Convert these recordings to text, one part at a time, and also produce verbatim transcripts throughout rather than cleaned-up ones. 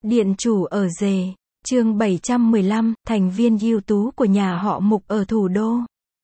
Điện chủ ở Dề, chương bảy trăm mười lăm, thành viên ưu tú của nhà họ Mục ở thủ đô.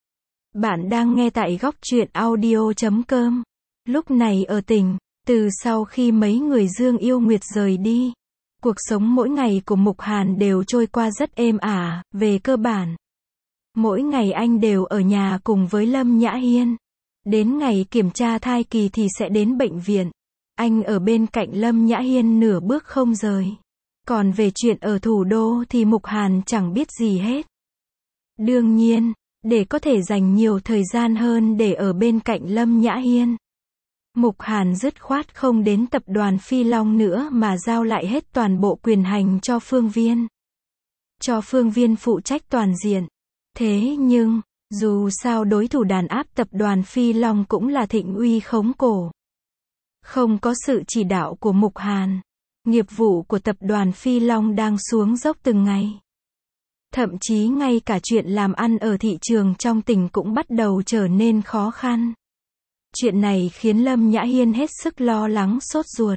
Bạn đang nghe tại góc truyện audio chấm com. Lúc này ở tỉnh, từ sau khi mấy người Dương Yêu Nguyệt rời đi, cuộc sống mỗi ngày của Mục Hàn đều trôi qua rất êm ả, về cơ bản. Mỗi ngày anh đều ở nhà cùng với Lâm Nhã Hiên. Đến ngày kiểm tra thai kỳ thì sẽ đến bệnh viện. Anh ở bên cạnh Lâm Nhã Hiên nửa bước không rời. Còn về chuyện ở thủ đô thì Mục Hàn chẳng biết gì hết. Đương nhiên, để có thể dành nhiều thời gian hơn để ở bên cạnh Lâm Nhã Hiên, Mục Hàn dứt khoát không đến tập đoàn Phi Long nữa mà giao lại hết toàn bộ quyền hành cho Phương Viên. Cho Phương Viên phụ trách toàn diện. Thế nhưng, dù sao đối thủ đàn áp tập đoàn Phi Long cũng là Thịnh Uy khống cổ. Không có sự chỉ đạo của Mục Hàn, nghiệp vụ của tập đoàn Phi Long đang xuống dốc từng ngày. Thậm chí ngay cả chuyện làm ăn ở thị trường trong tỉnh cũng bắt đầu trở nên khó khăn. Chuyện này khiến Lâm Nhã Hiên hết sức lo lắng sốt ruột.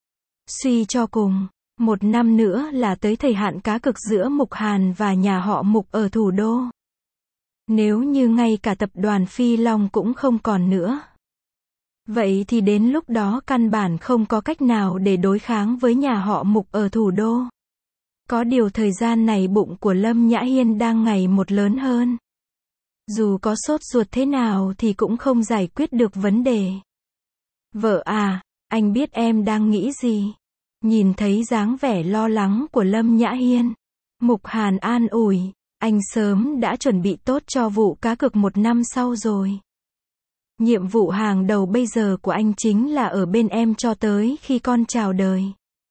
Suy cho cùng, một năm nữa là tới thời hạn cá cược giữa Mục Hàn và nhà họ Mục ở thủ đô. Nếu như ngay cả tập đoàn Phi Long cũng không còn nữa, vậy thì đến lúc đó căn bản không có cách nào để đối kháng với nhà họ Mục ở thủ đô. Có điều thời gian này bụng của Lâm Nhã Hiên đang ngày một lớn hơn. Dù có sốt ruột thế nào thì cũng không giải quyết được vấn đề. Vợ à, anh biết em đang nghĩ gì. Nhìn thấy dáng vẻ lo lắng của Lâm Nhã Hiên, Mục Hàn an ủi, anh sớm đã chuẩn bị tốt cho vụ cá cược một năm sau rồi. Nhiệm vụ hàng đầu bây giờ của anh chính là ở bên em cho tới khi con chào đời.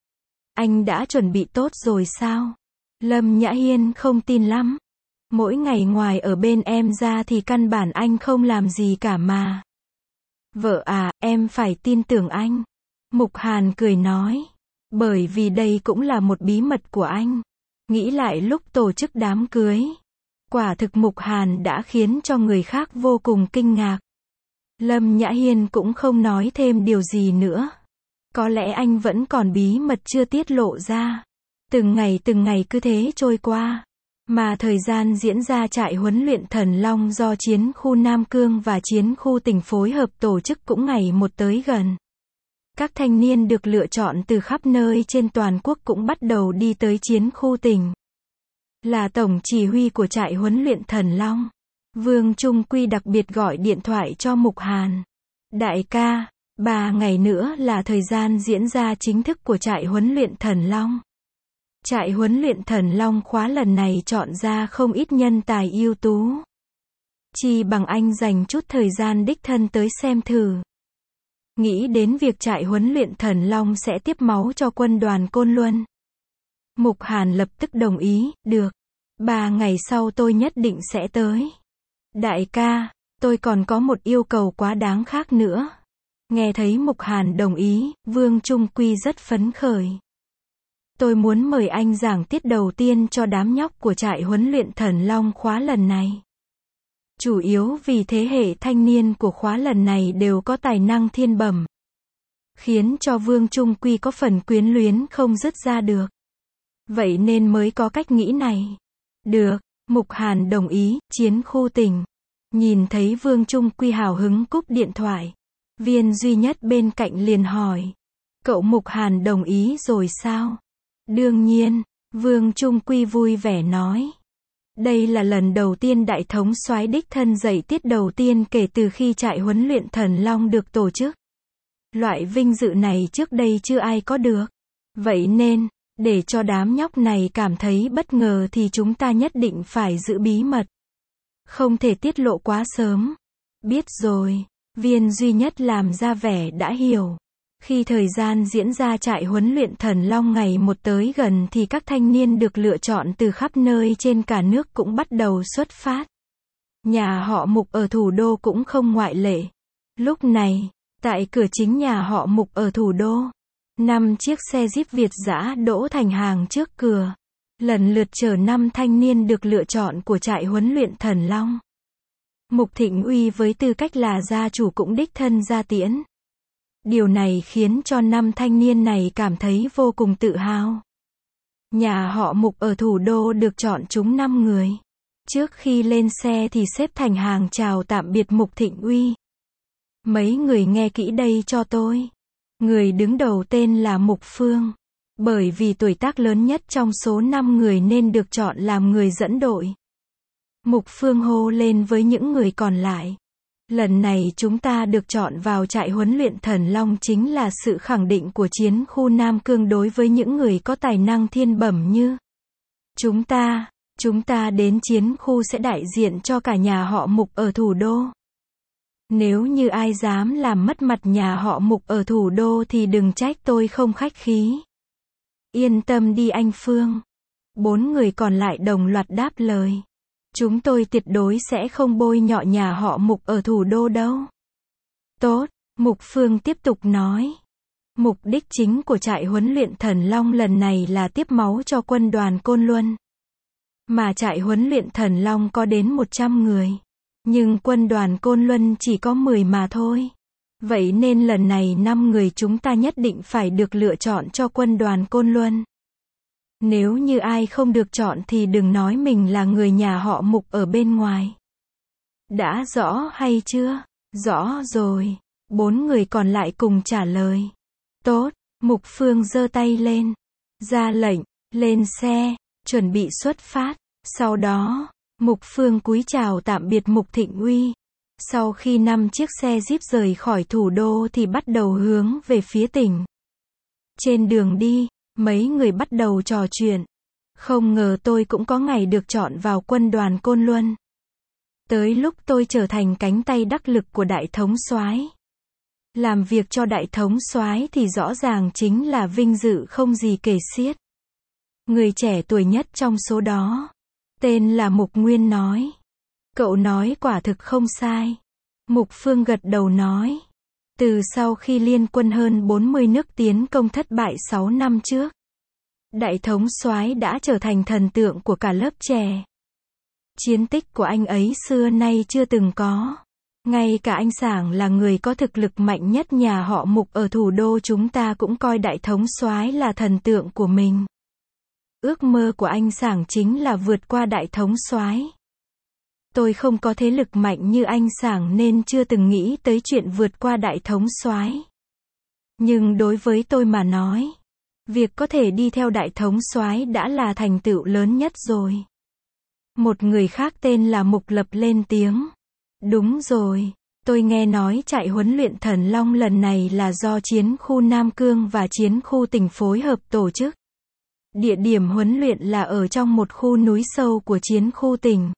Anh đã chuẩn bị tốt rồi sao? Lâm Nhã Hiên không tin lắm. Mỗi ngày ngoài ở bên em ra thì căn bản anh không làm gì cả mà. Vợ à, em phải tin tưởng anh. Mục Hàn cười nói. Bởi vì đây cũng là một bí mật của anh. Nghĩ lại lúc tổ chức đám cưới, quả thực Mục Hàn đã khiến cho người khác vô cùng kinh ngạc. Lâm Nhã Hiên cũng không nói thêm điều gì nữa. Có lẽ anh vẫn còn bí mật chưa tiết lộ ra. Từng ngày từng ngày cứ thế trôi qua. Mà thời gian diễn ra trại huấn luyện Thần Long do chiến khu Nam Cương và chiến khu tỉnh phối hợp tổ chức cũng ngày một tới gần. Các thanh niên được lựa chọn từ khắp nơi trên toàn quốc cũng bắt đầu đi tới chiến khu tỉnh. Là tổng chỉ huy của trại huấn luyện Thần Long, Vương Trung Quy đặc biệt gọi điện thoại cho Mục Hàn. Đại ca, ba ngày nữa là thời gian diễn ra chính thức của trại huấn luyện Thần Long. Trại huấn luyện Thần Long khóa lần này chọn ra không ít nhân tài ưu tú. Chi bằng anh dành chút thời gian đích thân tới xem thử. Nghĩ đến việc trại huấn luyện Thần Long sẽ tiếp máu cho quân đoàn Côn Luân, Mục Hàn lập tức đồng ý, được. Ba ngày sau tôi nhất định sẽ tới. Đại ca, tôi còn có một yêu cầu quá đáng khác nữa. Nghe thấy Mục Hàn đồng ý, Vương Trung Quy rất phấn khởi. Tôi muốn mời anh giảng tiết đầu tiên cho đám nhóc của trại huấn luyện Thần Long khóa lần này. Chủ yếu vì thế hệ thanh niên của khóa lần này đều có tài năng thiên bẩm, khiến cho Vương Trung Quy có phần quyến luyến không dứt ra được. Vậy nên mới có cách nghĩ này. Được, Mục Hàn đồng ý, chiến khu tỉnh. Nhìn thấy Vương Trung Quy hào hứng cúp điện thoại, Viên duy nhất bên cạnh liền hỏi. Cậu Mục Hàn đồng ý rồi sao? Đương nhiên, Vương Trung Quy vui vẻ nói. Đây là lần đầu tiên đại thống soái đích thân dạy tiết đầu tiên kể từ khi trại huấn luyện Thần Long được tổ chức. Loại vinh dự này trước đây chưa ai có được. Vậy nên, để cho đám nhóc này cảm thấy bất ngờ thì chúng ta nhất định phải giữ bí mật. Không thể tiết lộ quá sớm. Biết rồi, Viên duy nhất làm ra vẻ đã hiểu. Khi thời gian diễn ra trại huấn luyện Thần Long ngày một tới gần thì các thanh niên được lựa chọn từ khắp nơi trên cả nước cũng bắt đầu xuất phát. Nhà họ Mục ở thủ đô cũng không ngoại lệ. Lúc này, tại cửa chính nhà họ Mục ở thủ đô, năm chiếc xe Jeep Việt dã đỗ thành hàng trước cửa, lần lượt chở năm thanh niên được lựa chọn của trại huấn luyện Thần Long. Mục Thịnh Uy với tư cách là gia chủ cũng đích thân ra tiễn. Điều này khiến cho năm thanh niên này cảm thấy vô cùng tự hào. Nhà họ Mục ở thủ đô được chọn trúng năm người. Trước khi lên xe thì xếp thành hàng chào tạm biệt Mục Thịnh Uy. Mấy người nghe kỹ đây cho tôi. Người đứng đầu tên là Mục Phương. Bởi vì tuổi tác lớn nhất trong số năm người nên được chọn làm người dẫn đội. Mục Phương hô lên với những người còn lại. Lần này chúng ta được chọn vào trại huấn luyện Thần Long chính là sự khẳng định của chiến khu Nam Cương đối với những người có tài năng thiên bẩm như chúng ta. Chúng ta đến chiến khu sẽ đại diện cho cả nhà họ Mục ở thủ đô. Nếu như ai dám làm mất mặt nhà họ Mục ở thủ đô thì đừng trách tôi không khách khí. Yên tâm đi anh Phương. Bốn người còn lại đồng loạt đáp lời. Chúng tôi tuyệt đối sẽ không bôi nhọ nhà họ Mục ở thủ đô đâu. Tốt, Mục Phương tiếp tục nói. Mục đích chính của trại huấn luyện Thần Long lần này là tiếp máu cho quân đoàn Côn Luân. Mà trại huấn luyện Thần Long có đến một trăm người. Nhưng quân đoàn Côn Luân chỉ có mười mà thôi. Vậy nên lần này năm người chúng ta nhất định phải được lựa chọn cho quân đoàn Côn Luân. Nếu như ai không được chọn thì đừng nói mình là người nhà họ Mục ở bên ngoài. Đã rõ hay chưa? Rõ rồi. Bốn người còn lại cùng trả lời. Tốt, Mục Phương giơ tay lên. Ra lệnh, lên xe, chuẩn bị xuất phát. Sau đó, Mục Phương cúi chào tạm biệt Mục Thịnh Uy. Sau khi năm chiếc xe Jeep rời khỏi thủ đô thì bắt đầu hướng về phía tỉnh. Trên đường đi, mấy người bắt đầu trò chuyện. Không ngờ tôi cũng có ngày được chọn vào quân đoàn Côn Luân. Tới lúc tôi trở thành cánh tay đắc lực của Đại Thống Soái. Làm việc cho Đại Thống Soái thì rõ ràng chính là vinh dự không gì kể xiết. Người trẻ tuổi nhất trong số đó, tên là Mục Nguyên nói. Cậu nói quả thực không sai. Mục Phương gật đầu nói. Từ sau khi liên quân hơn bốn mươi nước tiến công thất bại sáu năm trước, Đại Thống Soái đã trở thành thần tượng của cả lớp trẻ. Chiến tích của anh ấy xưa nay chưa từng có. Ngay cả anh Sảng là người có thực lực mạnh nhất nhà họ Mục ở thủ đô chúng ta cũng coi Đại Thống Soái là thần tượng của mình. Ước mơ của anh Sảng chính là vượt qua Đại Thống Soái. Tôi không có thế lực mạnh như anh Sảng nên chưa từng nghĩ tới chuyện vượt qua Đại Thống Soái. Nhưng đối với tôi mà nói, việc có thể đi theo Đại Thống Soái đã là thành tựu lớn nhất rồi. Một người khác tên là Mục Lập lên tiếng. Đúng rồi, tôi nghe nói trại huấn luyện Thần Long lần này là do chiến khu Nam Cương và chiến khu tỉnh phối hợp tổ chức. Địa điểm huấn luyện là ở trong một khu núi sâu của chiến khu tỉnh.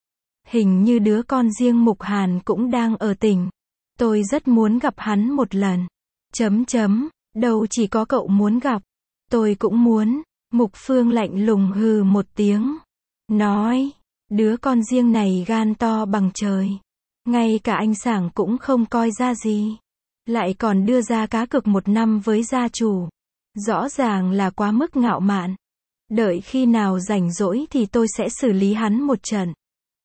Hình như đứa con riêng Mục Hàn cũng đang ở tỉnh. Tôi rất muốn gặp hắn một lần. Chấm chấm, đâu chỉ có cậu muốn gặp. Tôi cũng muốn. Mục Phương lạnh lùng hừ một tiếng. Nói, đứa con riêng này gan to bằng trời. Ngay cả anh Sảng cũng không coi ra gì. Lại còn đưa ra cá cược một năm với gia chủ. Rõ ràng là quá mức ngạo mạn. Đợi khi nào rảnh rỗi thì tôi sẽ xử lý hắn một trận.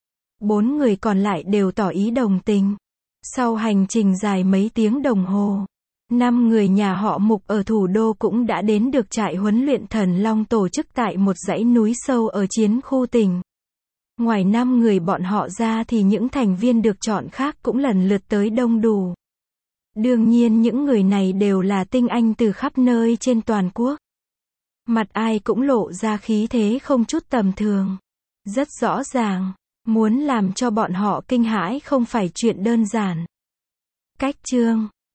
Bốn người còn lại đều tỏ ý đồng tình. Sau hành trình dài mấy tiếng đồng hồ, năm người nhà họ Mục ở thủ đô cũng đã đến được trại huấn luyện Thần Long tổ chức tại một dãy núi sâu ở chiến khu tỉnh. Ngoài năm người bọn họ ra thì những thành viên được chọn khác cũng lần lượt tới đông đủ. Đương nhiên những người này đều là tinh anh từ khắp nơi trên toàn quốc. Mặt ai cũng lộ ra khí thế không chút tầm thường. Rất rõ ràng, muốn làm cho bọn họ kinh hãi không phải chuyện đơn giản. Cách chương